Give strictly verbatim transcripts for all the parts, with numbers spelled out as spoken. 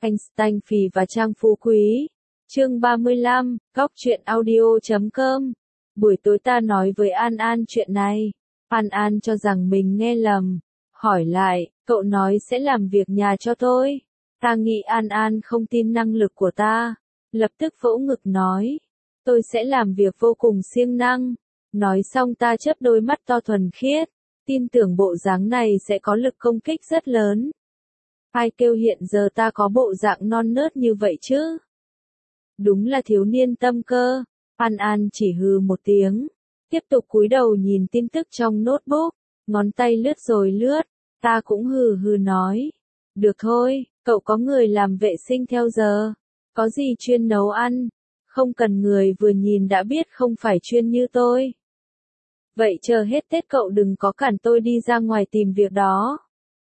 Einstein Phì và Trang Phú Quý. Chương ba mươi lăm, góc truyện audio chấm com. Buổi tối ta nói với An An chuyện này. An An cho rằng mình nghe lầm. Hỏi lại, cậu nói sẽ làm việc nhà cho tôi. Ta nghĩ An An không tin năng lực của ta. Lập tức vỗ ngực nói. Tôi sẽ làm việc vô cùng siêng năng. Nói xong ta chớp đôi mắt to thuần khiết. Tin tưởng bộ dáng này sẽ có lực công kích rất lớn. Ai kêu hiện giờ ta có bộ dạng non nớt như vậy chứ? Đúng là thiếu niên tâm cơ. An An chỉ hừ một tiếng. Tiếp tục cúi đầu nhìn tin tức trong notebook. Ngón tay lướt rồi lướt. Ta cũng hừ hừ nói. Được thôi, cậu có người làm vệ sinh theo giờ. Có gì chuyên nấu ăn. Không cần người vừa nhìn đã biết không phải chuyên như tôi. Vậy chờ hết Tết cậu đừng có cản tôi đi ra ngoài tìm việc đó.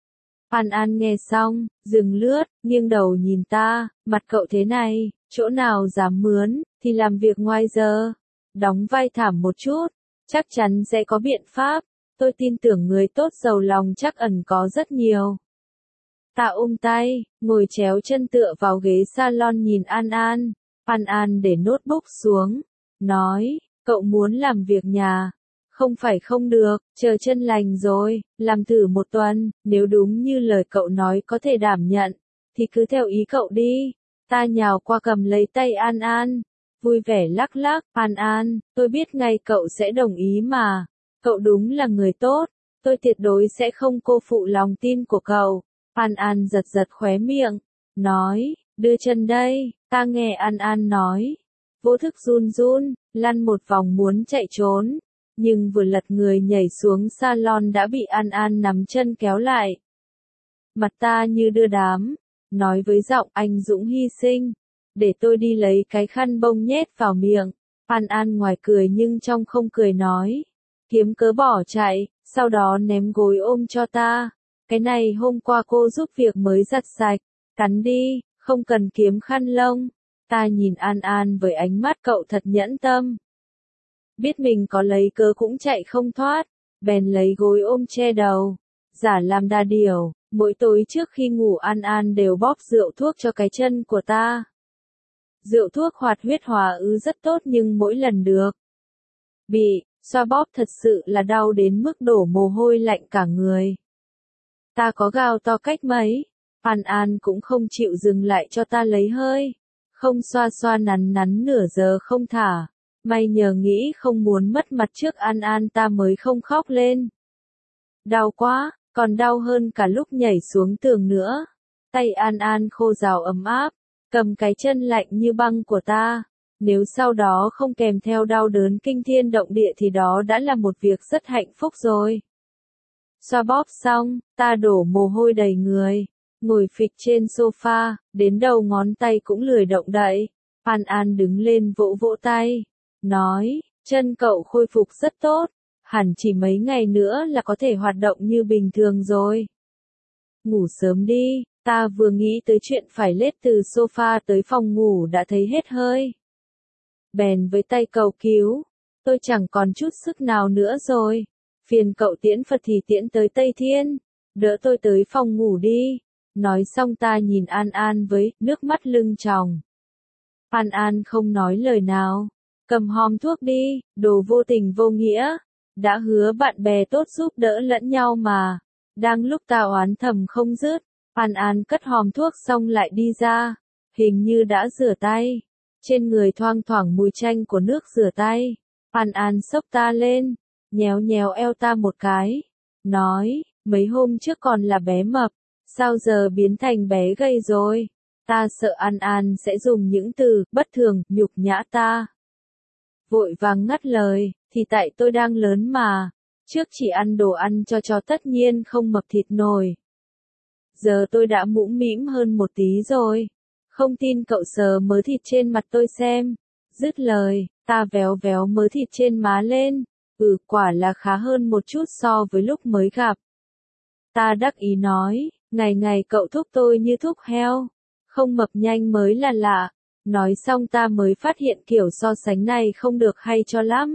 An An nghe xong, dừng lướt, nghiêng đầu nhìn ta, mặt cậu thế này, chỗ nào dám mướn, thì làm việc ngoài giờ. Đóng vai thảm một chút, chắc chắn sẽ có biện pháp. Tôi tin tưởng người tốt giàu lòng chắc ẩn có rất nhiều. Ta ôm tay, ngồi chéo chân tựa vào ghế salon nhìn An An. An An để notebook xuống, nói, cậu muốn làm việc nhà. Không phải không được, chờ chân lành rồi, làm thử một tuần, nếu đúng như lời cậu nói có thể đảm nhận, thì cứ theo ý cậu đi. Ta nhào qua cầm lấy tay An An, vui vẻ lắc lắc, An An, tôi biết ngay cậu sẽ đồng ý mà, cậu đúng là người tốt, tôi tuyệt đối sẽ không cô phụ lòng tin của cậu. An An giật giật khóe miệng, nói, đưa chân đây, ta nghe An An nói, vô thức run run, lăn một vòng muốn chạy trốn. Nhưng vừa lật người nhảy xuống salon đã bị An An nắm chân kéo lại. Mặt ta như đưa đám, nói với giọng anh dũng hy sinh, để tôi đi lấy cái khăn bông nhét vào miệng. An An ngoài cười nhưng trong không cười nói, kiếm cớ bỏ chạy, sau đó ném gối ôm cho ta. Cái này hôm qua cô giúp việc mới giặt sạch, cắn đi, không cần kiếm khăn lông. Ta nhìn An An với ánh mắt cậu thật nhẫn tâm. Biết mình có lấy cớ cũng chạy không thoát, bèn lấy gối ôm che đầu, giả làm đa điều, mỗi tối trước khi ngủ An An đều bóp rượu thuốc cho cái chân của ta. Rượu thuốc hoạt huyết hòa ứ rất tốt nhưng mỗi lần được bị xoa bóp thật sự là đau đến mức đổ mồ hôi lạnh cả người. Ta có gào to cách mấy, An An cũng không chịu dừng lại cho ta lấy hơi, không xoa xoa nắn nắn nửa giờ không thả. May nhờ nghĩ không muốn mất mặt trước An An ta mới không khóc lên. Đau quá, còn đau hơn cả lúc nhảy xuống tường nữa. Tay An An khô ráo ấm áp, cầm cái chân lạnh như băng của ta. Nếu sau đó không kèm theo đau đớn kinh thiên động địa thì đó đã là một việc rất hạnh phúc rồi. Xoa bóp xong, ta đổ mồ hôi đầy người, ngồi phịch trên sofa, đến đầu ngón tay cũng lười động đậy. An An đứng lên vỗ vỗ tay. Nói, chân cậu khôi phục rất tốt, hẳn chỉ mấy ngày nữa là có thể hoạt động như bình thường rồi. Ngủ sớm đi, ta vừa nghĩ tới chuyện phải lết từ sofa tới phòng ngủ đã thấy hết hơi. Bèn với tay cầu cứu, tôi chẳng còn chút sức nào nữa rồi, phiền cậu tiễn Phật thì tiễn tới Tây Thiên, đỡ tôi tới phòng ngủ đi. Nói xong ta nhìn An An với nước mắt lưng tròng. An An không nói lời nào. Cầm hòm thuốc đi, đồ vô tình vô nghĩa. Đã hứa bạn bè tốt giúp đỡ lẫn nhau mà. Đang lúc ta oán thầm không dứt, An An cất hòm thuốc xong lại đi ra. Hình như đã rửa tay. Trên người thoang thoảng mùi chanh của nước rửa tay. An An xốc ta lên, nhéo nhéo eo ta một cái. Nói, mấy hôm trước còn là bé mập, sao giờ biến thành bé gầy rồi. Ta sợ An An sẽ dùng những từ bất thường, nhục nhã ta. Vội vàng ngắt lời, thì tại tôi đang lớn mà, trước chỉ ăn đồ ăn cho chó tất nhiên không mập thịt nổi. Giờ tôi đã mũm mĩm hơn một tí rồi, không tin cậu sờ mớ thịt trên mặt tôi xem. Dứt lời, ta véo véo mớ thịt trên má lên, ừ quả là khá hơn một chút so với lúc mới gặp. Ta đắc ý nói, ngày ngày cậu thúc tôi như thúc heo, không mập nhanh mới là lạ. Nói xong ta mới phát hiện kiểu so sánh này không được hay cho lắm.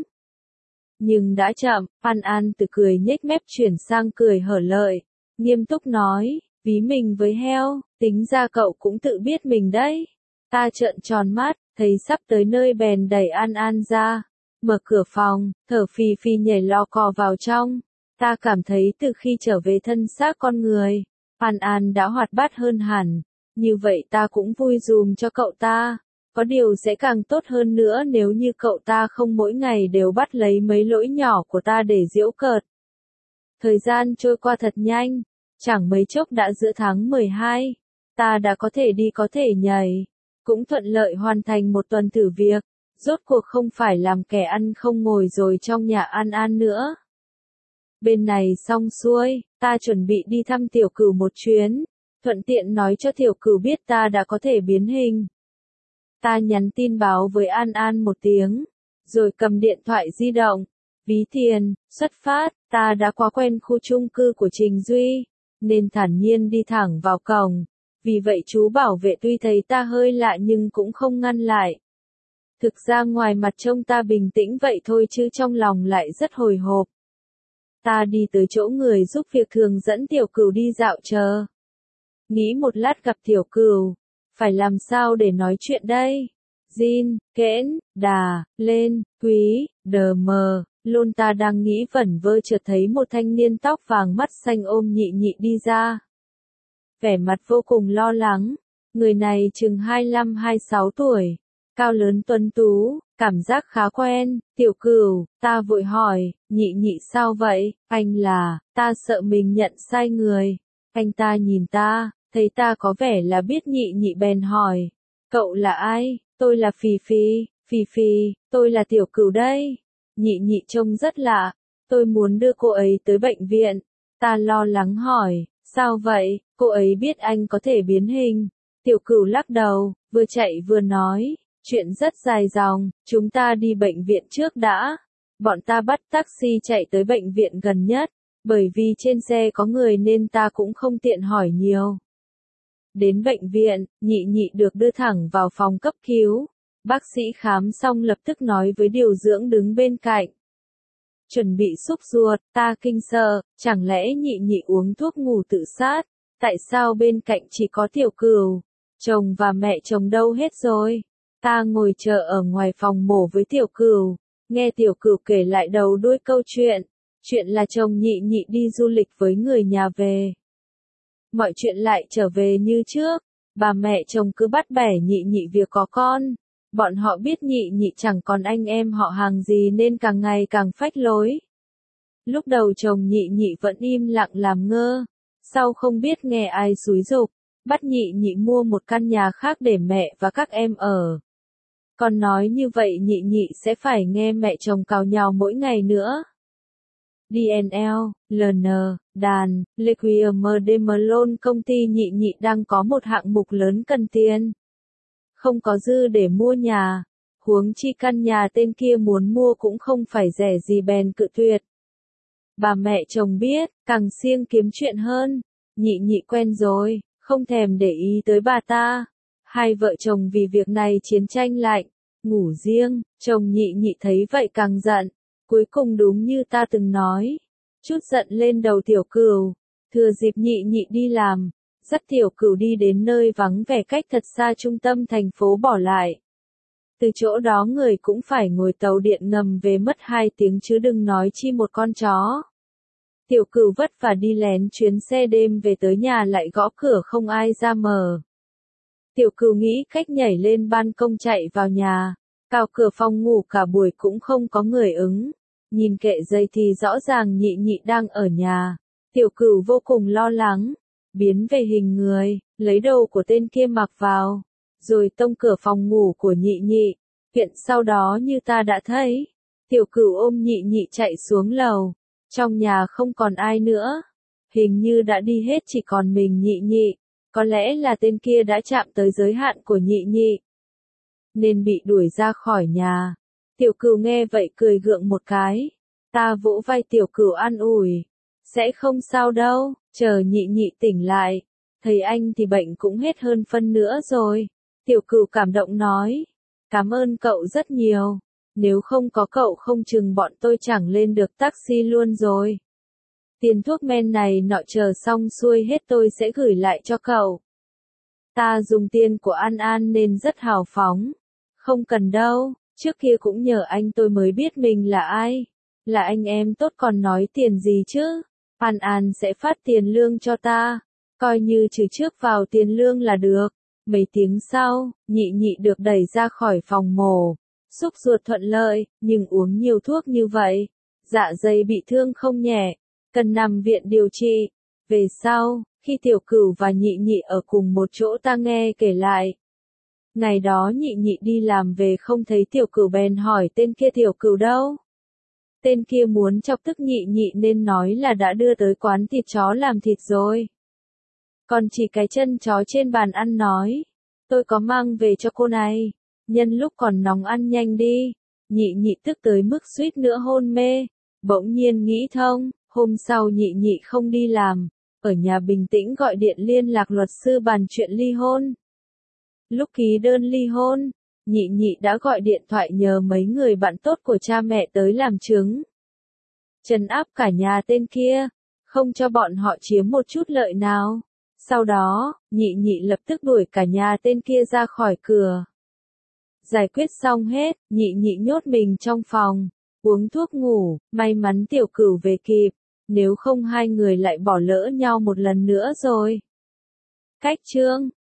Nhưng đã chậm, An An từ cười nhếch mép chuyển sang cười hở lợi, nghiêm túc nói, ví mình với heo, tính ra cậu cũng tự biết mình đấy. Ta trợn tròn mắt, thấy sắp tới nơi bèn đẩy An An ra, mở cửa phòng, thở phì phì nhảy lò cò vào trong. Ta cảm thấy từ khi trở về thân xác con người, An An đã hoạt bát hơn hẳn, như vậy ta cũng vui dùm cho cậu ta. Có điều sẽ càng tốt hơn nữa nếu như cậu ta không mỗi ngày đều bắt lấy mấy lỗi nhỏ của ta để giễu cợt. Thời gian trôi qua thật nhanh, chẳng mấy chốc đã giữa tháng mười hai, ta đã có thể đi có thể nhảy, cũng thuận lợi hoàn thành một tuần thử việc, rốt cuộc không phải làm kẻ ăn không ngồi rồi trong nhà An An nữa. Bên này xong xuôi, ta chuẩn bị đi thăm tiểu cửu một chuyến, thuận tiện nói cho tiểu cửu biết ta đã có thể biến hình. Ta nhắn tin báo với An An một tiếng, rồi cầm điện thoại di động, ví tiền, xuất phát. Ta đã quá quen khu chung cư của Trình Duy, nên thản nhiên đi thẳng vào cổng. Vì vậy chú bảo vệ tuy thấy ta hơi lạ nhưng cũng không ngăn lại. Thực ra ngoài mặt trông ta bình tĩnh vậy thôi chứ trong lòng lại rất hồi hộp. Ta đi tới chỗ người giúp việc thường dẫn tiểu cửu đi dạo chờ. Nghĩ một lát gặp tiểu cửu, phải làm sao để nói chuyện đây? Jin, Kẽn, Đà, Lên, Quý, Đờ Mờ, Lôn ta đang nghĩ vẩn vơ chợt thấy một thanh niên tóc vàng mắt xanh ôm nhị nhị đi ra. Vẻ mặt vô cùng lo lắng, người này chừng hai mươi lăm hai mươi sáu tuổi, cao lớn tuấn tú, cảm giác khá quen. Tiểu cửu, ta vội hỏi, nhị nhị sao vậy? Anh là, ta sợ mình nhận sai người. Anh ta nhìn ta, thấy ta có vẻ là biết nhị nhị bèn hỏi, cậu là ai? Tôi là Phì Phì. Phì Phì, tôi là tiểu cửu đây. Nhị nhị trông rất lạ, tôi muốn đưa cô ấy tới bệnh viện. Ta lo lắng hỏi, sao vậy? Cô ấy biết anh có thể biến hình. Tiểu cửu lắc đầu, vừa chạy vừa nói, chuyện rất dài dòng, chúng ta đi bệnh viện trước đã. Bọn ta bắt taxi chạy tới bệnh viện gần nhất, bởi vì trên xe có người nên ta cũng không tiện hỏi nhiều. Đến bệnh viện, nhị nhị được đưa thẳng vào phòng cấp cứu. Bác sĩ khám xong lập tức nói với điều dưỡng đứng bên cạnh. Chuẩn bị xúc ruột, ta kinh sợ, chẳng lẽ nhị nhị uống thuốc ngủ tự sát? Tại sao bên cạnh chỉ có tiểu cửu? Chồng và mẹ chồng đâu hết rồi? Ta ngồi chờ ở ngoài phòng mổ với tiểu cửu, nghe tiểu cửu kể lại đầu đuôi câu chuyện. Chuyện là chồng nhị nhị đi du lịch với người nhà về. Mọi chuyện lại trở về như trước, bà mẹ chồng cứ bắt bẻ nhị nhị việc có con. Bọn họ biết nhị nhị chẳng còn anh em họ hàng gì nên càng ngày càng phách lối. Lúc đầu chồng nhị nhị vẫn im lặng làm ngơ, sau không biết nghe ai xúi giục, bắt nhị nhị mua một căn nhà khác để mẹ và các em ở. Còn nói như vậy nhị nhị sẽ phải nghe mẹ chồng càu nhàu mỗi ngày nữa. đê en lờ, lờ en, đàn, Lequiem de Melon công ty nhị nhị đang có một hạng mục lớn cần tiền. Không có dư để mua nhà, huống chi căn nhà tên kia muốn mua cũng không phải rẻ gì bèn cự tuyệt. Bà mẹ chồng biết, càng siêng kiếm chuyện hơn, nhị nhị quen rồi, không thèm để ý tới bà ta. Hai vợ chồng vì việc này chiến tranh lạnh, ngủ riêng, chồng nhị nhị thấy vậy càng giận. Cuối cùng đúng như ta từng nói, chút giận lên đầu tiểu cửu, thừa dịp nhị nhị đi làm, dắt tiểu cửu đi đến nơi vắng vẻ cách thật xa trung tâm thành phố bỏ lại. Từ chỗ đó người cũng phải ngồi tàu điện ngầm về mất hai tiếng chứ đừng nói chi một con chó. Tiểu cửu vất vả đi lén chuyến xe đêm về tới nhà lại gõ cửa không ai ra mở. Tiểu cửu nghĩ cách nhảy lên ban công chạy vào nhà, cào cửa phòng ngủ cả buổi cũng không có người ứng. Nhìn kệ giày thì rõ ràng nhị nhị đang ở nhà. Tiểu cửu vô cùng lo lắng, biến về hình người, lấy đồ của tên kia mặc vào, rồi tông cửa phòng ngủ của nhị nhị. Hiện sau đó như ta đã thấy, tiểu cửu ôm nhị nhị chạy xuống lầu. Trong nhà không còn ai nữa, hình như đã đi hết chỉ còn mình nhị nhị. Có lẽ là tên kia đã chạm tới giới hạn của nhị nhị, nên bị đuổi ra khỏi nhà. Tiểu cửu nghe vậy cười gượng một cái. Ta vỗ vai tiểu cửu an ủi. Sẽ không sao đâu, chờ nhị nhị tỉnh lại. Thầy anh thì bệnh cũng hết hơn phân nữa rồi. Tiểu cửu cảm động nói. Cảm ơn cậu rất nhiều. Nếu không có cậu không chừng bọn tôi chẳng lên được taxi luôn rồi. Tiền thuốc men này nọ chờ xong xuôi hết tôi sẽ gửi lại cho cậu. Ta dùng tiền của An An nên rất hào phóng. Không cần đâu, trước kia cũng nhờ anh tôi mới biết mình là ai. Là anh em tốt còn nói tiền gì chứ. An An sẽ phát tiền lương cho ta. Coi như trừ trước vào tiền lương là được. Mấy tiếng sau, nhị nhị được đẩy ra khỏi phòng mổ. Xúc ruột thuận lợi, nhưng uống nhiều thuốc như vậy. Dạ dày bị thương không nhẹ. Cần nằm viện điều trị. Về sau, khi Tiểu Cửu và nhị nhị ở cùng một chỗ ta nghe kể lại. Ngày đó nhị nhị đi làm về không thấy Tiểu Cửu bèn hỏi tên kia Tiểu Cửu đâu. Tên kia muốn chọc tức nhị nhị nên nói là đã đưa tới quán thịt chó làm thịt rồi. Còn chỉ cái chân chó trên bàn ăn nói. Tôi có mang về cho cô này. Nhân lúc còn nóng ăn nhanh đi. Nhị nhị tức tới mức suýt nữa hôn mê. Bỗng nhiên nghĩ thông, hôm sau nhị nhị không đi làm. Ở nhà bình tĩnh gọi điện liên lạc luật sư bàn chuyện ly hôn. Lúc ký đơn ly hôn, nhị nhị đã gọi điện thoại nhờ mấy người bạn tốt của cha mẹ tới làm chứng. Trấn áp cả nhà tên kia, không cho bọn họ chiếm một chút lợi nào. Sau đó, nhị nhị lập tức đuổi cả nhà tên kia ra khỏi cửa. Giải quyết xong hết, nhị nhị nhốt mình trong phòng, uống thuốc ngủ, may mắn Tiểu Cửu về kịp, nếu không hai người lại bỏ lỡ nhau một lần nữa rồi. Cách chương